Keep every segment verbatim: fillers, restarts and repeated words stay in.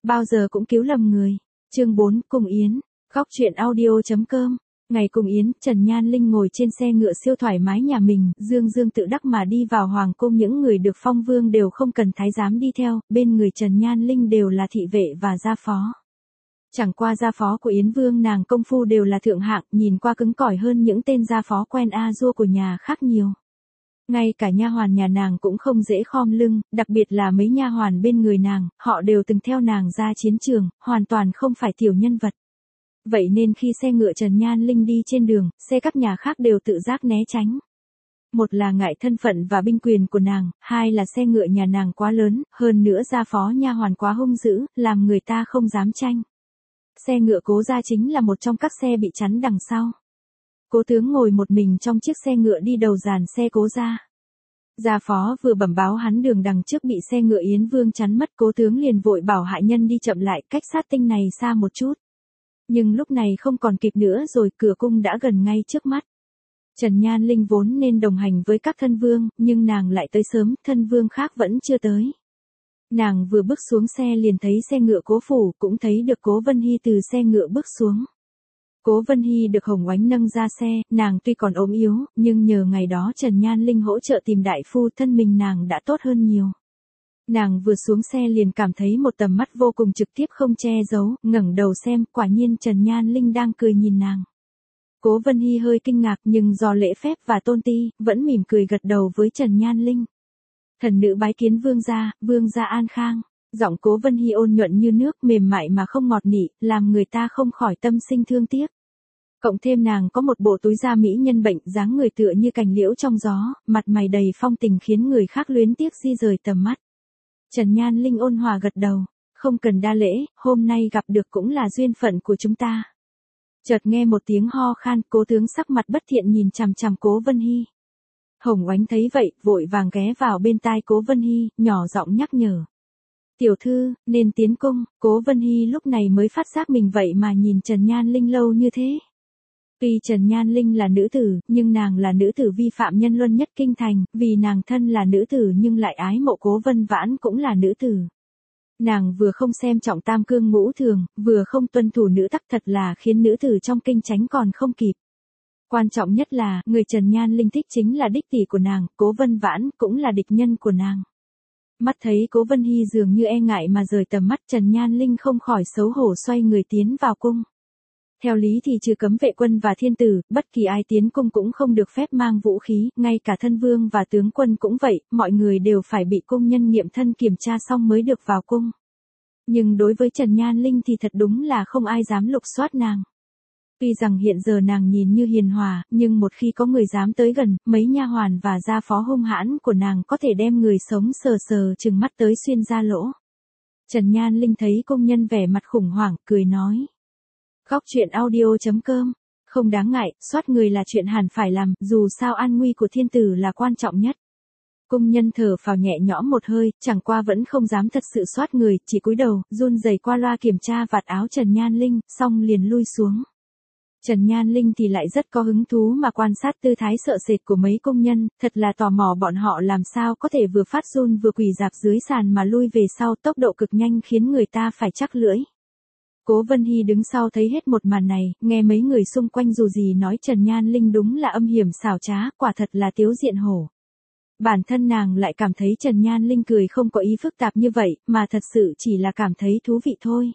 bao giờ cũng cứu lầm người. Chương bốn, Cùng Yến. Góc truyện audio.com. Ngày Cùng Yến, Trần Nhan Linh ngồi trên xe ngựa siêu thoải mái nhà mình, dương dương tự đắc mà đi vào hoàng cung. Những người được phong vương đều không cần thái giám đi theo, bên người Trần Nhan Linh đều là thị vệ và gia phó. Chẳng qua gia phó của Yến Vương nàng công phu đều là thượng hạng, nhìn qua cứng cỏi hơn những tên gia phó quen a dua của nhà khác nhiều. Ngay cả nha hoàn nhà nàng cũng không dễ khom lưng, đặc biệt là mấy nha hoàn bên người nàng, họ đều từng theo nàng ra chiến trường, hoàn toàn không phải tiểu nhân vật. Vậy nên khi xe ngựa Trần Nhan Linh đi trên đường, xe các nhà khác đều tự giác né tránh. Một là ngại thân phận và binh quyền của nàng, hai là xe ngựa nhà nàng quá lớn, hơn nữa gia phó nha hoàn quá hung dữ, làm người ta không dám tranh. Xe ngựa Cố gia chính là một trong các xe bị chắn đằng sau. Cố tướng ngồi một mình trong chiếc xe ngựa đi đầu dàn xe Cố gia. Gia phó vừa bẩm báo hắn đường đằng trước bị xe ngựa Yến Vương chắn mất, Cố tướng liền vội bảo hạ nhân đi chậm lại, cách sát tinh này xa một chút. Nhưng lúc này không còn kịp nữa rồi, cửa cung đã gần ngay trước mắt. Trần Nhan Linh vốn nên đồng hành với các thân vương, nhưng nàng lại tới sớm, thân vương khác vẫn chưa tới. Nàng vừa bước xuống xe liền thấy xe ngựa Cố phủ, cũng thấy được Cố Vân Hy từ xe ngựa bước xuống. Cố Vân Hy được Hồng Oánh nâng ra xe, nàng tuy còn ốm yếu, nhưng nhờ ngày đó Trần Nhan Linh hỗ trợ tìm đại phu, thân mình nàng đã tốt hơn nhiều. Nàng vừa xuống xe liền cảm thấy một tầm mắt vô cùng trực tiếp không che giấu, ngẩng đầu xem, quả nhiên Trần Nhan Linh đang cười nhìn nàng. Cố Vân Hy hơi kinh ngạc nhưng do lễ phép và tôn ti, vẫn mỉm cười gật đầu với Trần Nhan Linh. Thần nữ bái kiến vương gia, vương gia an khang. Giọng Cố Vân Hy ôn nhuận như nước, mềm mại mà không ngọt nị, làm người ta không khỏi tâm sinh thương tiếc. Cộng thêm nàng có một bộ túi da mỹ nhân bệnh, dáng người tựa như cành liễu trong gió, mặt mày đầy phong tình khiến người khác luyến tiếc di rời tầm mắt. Trần Nhan Linh ôn hòa gật đầu, không cần đa lễ, hôm nay gặp được cũng là duyên phận của chúng ta. Chợt nghe một tiếng ho khan, Cố tướng sắc mặt bất thiện nhìn chằm chằm Cố Vân Hy. Hồng Oánh thấy vậy, vội vàng ghé vào bên tai Cố Vân Hy, nhỏ giọng nhắc nhở. Tiểu thư, nên tiến cung. Cố Vân Hy lúc này mới phát giác mình vậy mà nhìn Trần Nhan Linh lâu như thế. Tuy Trần Nhan Linh là nữ tử, nhưng nàng là nữ tử vi phạm nhân luân nhất kinh thành, vì nàng thân là nữ tử nhưng lại ái mộ Cố Vân Vãn cũng là nữ tử. Nàng vừa không xem trọng tam cương ngũ thường, vừa không tuân thủ nữ tắc, thật là khiến nữ tử trong kinh tránh còn không kịp. Quan trọng nhất là, người Trần Nhan Linh thích chính là đích tỷ của nàng, Cố Vân Vãn cũng là địch nhân của nàng. Mắt thấy Cố Vân Hy dường như e ngại mà rời tầm mắt, Trần Nhan Linh không khỏi xấu hổ xoay người tiến vào cung. Theo lý thì trừ cấm vệ quân và thiên tử, bất kỳ ai tiến cung cũng không được phép mang vũ khí, ngay cả thân vương và tướng quân cũng vậy, mọi người đều phải bị cung nhân nghiệm thân kiểm tra xong mới được vào cung. Nhưng đối với Trần Nhan Linh thì thật đúng là không ai dám lục soát nàng. Tuy rằng hiện giờ nàng nhìn như hiền hòa, nhưng một khi có người dám tới gần, mấy nha hoàn và gia phó hung hãn của nàng có thể đem người sống sờ sờ chừng mắt tới xuyên ra lỗ. Trần Nhan Linh thấy công nhân vẻ mặt khủng hoảng, cười nói. Góc truyện audio.com. Không đáng ngại, soát người là chuyện hẳn phải làm, dù sao an nguy của thiên tử là quan trọng nhất. Công nhân thở phào nhẹ nhõm một hơi, chẳng qua vẫn không dám thật sự soát người, chỉ cúi đầu, run rẩy qua loa kiểm tra vạt áo Trần Nhan Linh, xong liền lui xuống. Trần Nhan Linh thì lại rất có hứng thú mà quan sát tư thái sợ sệt của mấy công nhân, thật là tò mò bọn họ làm sao có thể vừa phát run vừa quỳ dạp dưới sàn mà lui về sau, tốc độ cực nhanh khiến người ta phải chắc lưỡi. Cố Vân Hy đứng sau thấy hết một màn này, nghe mấy người xung quanh dù gì nói Trần Nhan Linh đúng là âm hiểm xảo trá, quả thật là tiếu diện hổ. Bản thân nàng lại cảm thấy Trần Nhan Linh cười không có ý phức tạp như vậy, mà thật sự chỉ là cảm thấy thú vị thôi.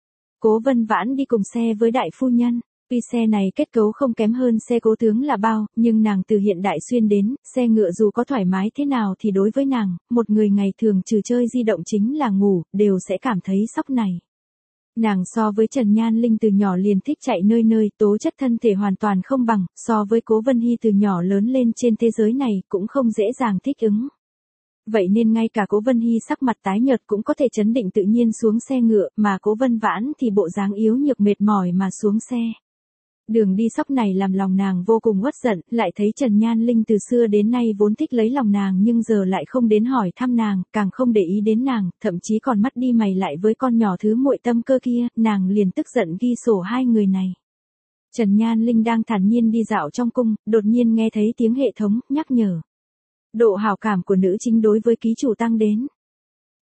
Cố Vân Vãn đi cùng xe với đại phu nhân. Tuy xe này kết cấu không kém hơn xe Cố tướng là bao, nhưng nàng từ hiện đại xuyên đến, xe ngựa dù có thoải mái thế nào thì đối với nàng, một người ngày thường trừ chơi di động chính là ngủ, đều sẽ cảm thấy sốc này. Nàng so với Trần Nhan Linh từ nhỏ liền thích chạy nơi nơi, tố chất thân thể hoàn toàn không bằng, so với Cố Vân Hy từ nhỏ lớn lên trên thế giới này cũng không dễ dàng thích ứng. Vậy nên ngay cả Cố Vân Hy sắc mặt tái nhợt cũng có thể trấn định tự nhiên xuống xe ngựa, mà Cố Vân Vãn thì bộ dáng yếu nhược mệt mỏi mà xuống xe. Đường đi sóc này làm lòng nàng vô cùng uất giận, lại thấy Trần Nhan Linh từ xưa đến nay vốn thích lấy lòng nàng nhưng giờ lại không đến hỏi thăm nàng, càng không để ý đến nàng, thậm chí còn mắt đi mày lại với con nhỏ thứ muội tâm cơ kia, nàng liền tức giận ghi sổ hai người này. Trần Nhan Linh đang thản nhiên đi dạo trong cung, đột nhiên nghe thấy tiếng hệ thống nhắc nhở. Độ hảo cảm của nữ chính đối với ký chủ tăng đến.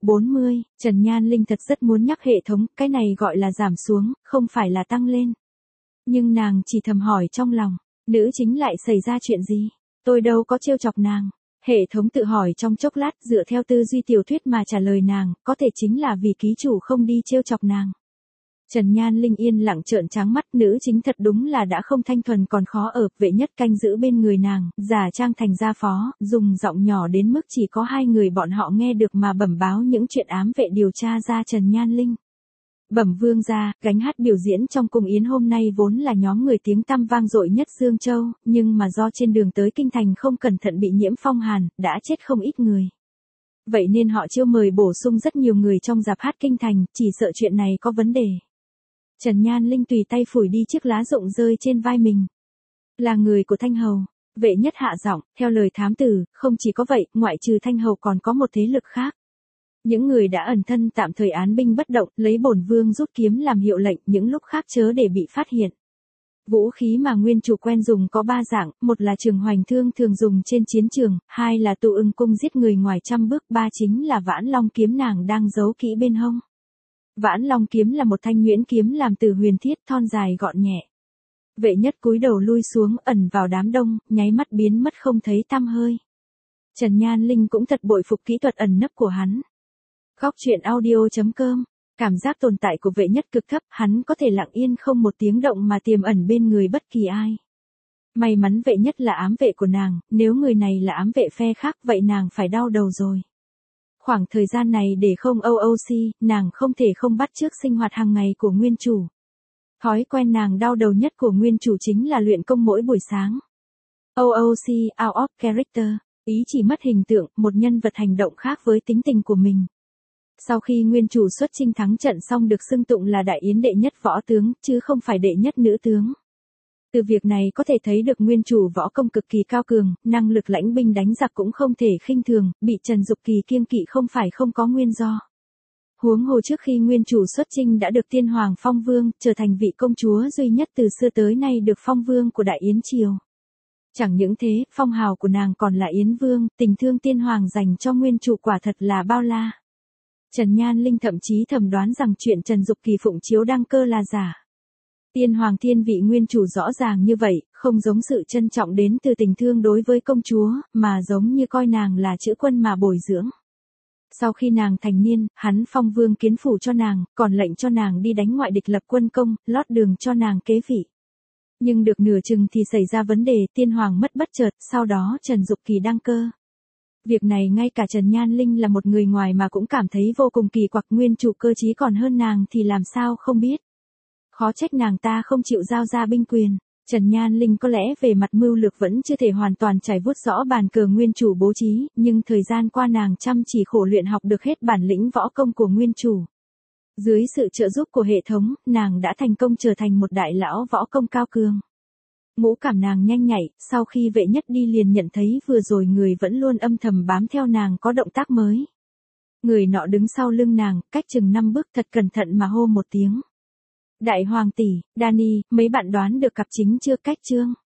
bốn mươi, Trần Nhan Linh thật rất muốn nhắc hệ thống, cái này gọi là giảm xuống, không phải là tăng lên. Nhưng nàng chỉ thầm hỏi trong lòng, nữ chính lại xảy ra chuyện gì? Tôi đâu có trêu chọc nàng. Hệ thống tự hỏi trong chốc lát, dựa theo tư duy tiểu thuyết mà trả lời nàng, có thể chính là vì ký chủ không đi trêu chọc nàng. Trần Nhan Linh yên lặng trợn trắng mắt, nữ chính thật đúng là đã không thanh thuần còn khó ở, vệ nhất canh giữ bên người nàng, giả trang thành gia phó, dùng giọng nhỏ đến mức chỉ có hai người bọn họ nghe được mà bẩm báo những chuyện ám vệ điều tra ra Trần Nhan Linh. Bẩm vương gia, gánh hát biểu diễn trong cung yến hôm nay vốn là nhóm người tiếng tăm vang dội nhất Dương Châu, nhưng mà do trên đường tới kinh thành không cẩn thận bị nhiễm phong hàn, đã chết không ít người. Vậy nên họ chiêu mời bổ sung rất nhiều người trong dạp hát kinh thành, chỉ sợ chuyện này có vấn đề. Trần Nhan Linh tùy tay phủi đi chiếc lá rụng rơi trên vai mình. Là người của Thanh Hầu. Vệ nhất hạ giọng, theo lời thám tử, không chỉ có vậy, ngoại trừ Thanh Hầu còn có một thế lực khác. Những người đã ẩn thân tạm thời án binh bất động, lấy bổn vương rút kiếm làm hiệu lệnh, những lúc khác chớ để bị phát hiện. Vũ khí mà nguyên chủ quen dùng có ba dạng, một là trường hoành thương thường dùng trên chiến trường, hai là tụ ưng cung giết người ngoài trăm bước, ba chính là vãn long kiếm nàng đang giấu kỹ bên hông. Vãn long kiếm là một thanh nhuyễn kiếm làm từ huyền thiết, thon dài gọn nhẹ. Vệ nhất cúi đầu lui xuống, ẩn vào đám đông, nháy mắt biến mất không thấy tăm hơi. Trần Nhan Linh cũng thật bội phục kỹ thuật ẩn nấp của hắn. Góc truyện audio chấm com. Cảm giác tồn tại của vệ nhất cực thấp, hắn có thể lặng yên không một tiếng động mà tiềm ẩn bên người bất kỳ ai. May mắn vệ nhất là ám vệ của nàng, nếu người này là ám vệ phe khác vậy nàng phải đau đầu rồi. Khoảng thời gian này để không ô ô xê, nàng không thể không bắt chước sinh hoạt hàng ngày của nguyên chủ. Thói quen nàng đau đầu nhất của nguyên chủ chính là luyện công mỗi buổi sáng. ô ô xê, out of character, ý chỉ mất hình tượng, một nhân vật hành động khác với tính tình của mình. Sau khi nguyên chủ xuất chinh thắng trận xong được xưng tụng là đại yến đệ nhất võ tướng, chứ không phải đệ nhất nữ tướng. Từ việc này có thể thấy được nguyên chủ võ công cực kỳ cao cường, năng lực lãnh binh đánh giặc cũng không thể khinh thường, bị Trần Dục Kỳ kiêng kỵ không phải không có nguyên do. Huống hồ trước khi nguyên chủ xuất chinh đã được tiên hoàng phong vương, trở thành vị công chúa duy nhất từ xưa tới nay được phong vương của Đại Yến Triều. Chẳng những thế, phong hào của nàng còn là Yến Vương, tình thương tiên hoàng dành cho nguyên chủ quả thật là bao la. Trần Nhan Linh thậm chí thầm đoán rằng chuyện Trần Dục Kỳ phụng chiếu đăng cơ là giả. Tiên hoàng thiên vị nguyên chủ rõ ràng như vậy, không giống sự trân trọng đến từ tình thương đối với công chúa, mà giống như coi nàng là chữ quân mà bồi dưỡng. Sau khi nàng thành niên, hắn phong vương kiến phủ cho nàng, còn lệnh cho nàng đi đánh ngoại địch lập quân công, lót đường cho nàng kế vị. Nhưng được nửa chừng thì xảy ra vấn đề, tiên hoàng mất bất chợt, sau đó Trần Dục Kỳ đăng cơ. Việc này ngay cả Trần Nhan Linh là một người ngoài mà cũng cảm thấy vô cùng kỳ quặc, nguyên chủ cơ trí còn hơn nàng thì làm sao không biết. Khó trách nàng ta không chịu giao ra binh quyền. Trần Nhan Linh có lẽ về mặt mưu lược vẫn chưa thể hoàn toàn trải vuốt rõ bàn cờ nguyên chủ bố trí, nhưng thời gian qua nàng chăm chỉ khổ luyện học được hết bản lĩnh võ công của nguyên chủ. Dưới sự trợ giúp của hệ thống, nàng đã thành công trở thành một đại lão võ công cao cường. Ngũ cảm nàng nhanh nhạy, sau khi vệ nhất đi liền nhận thấy vừa rồi người vẫn luôn âm thầm bám theo nàng có động tác mới. Người nọ đứng sau lưng nàng, cách chừng năm bước, thật cẩn thận mà hô một tiếng. Đại hoàng tỷ, Dani, mấy bạn đoán được cặp chính chưa? Cách chương.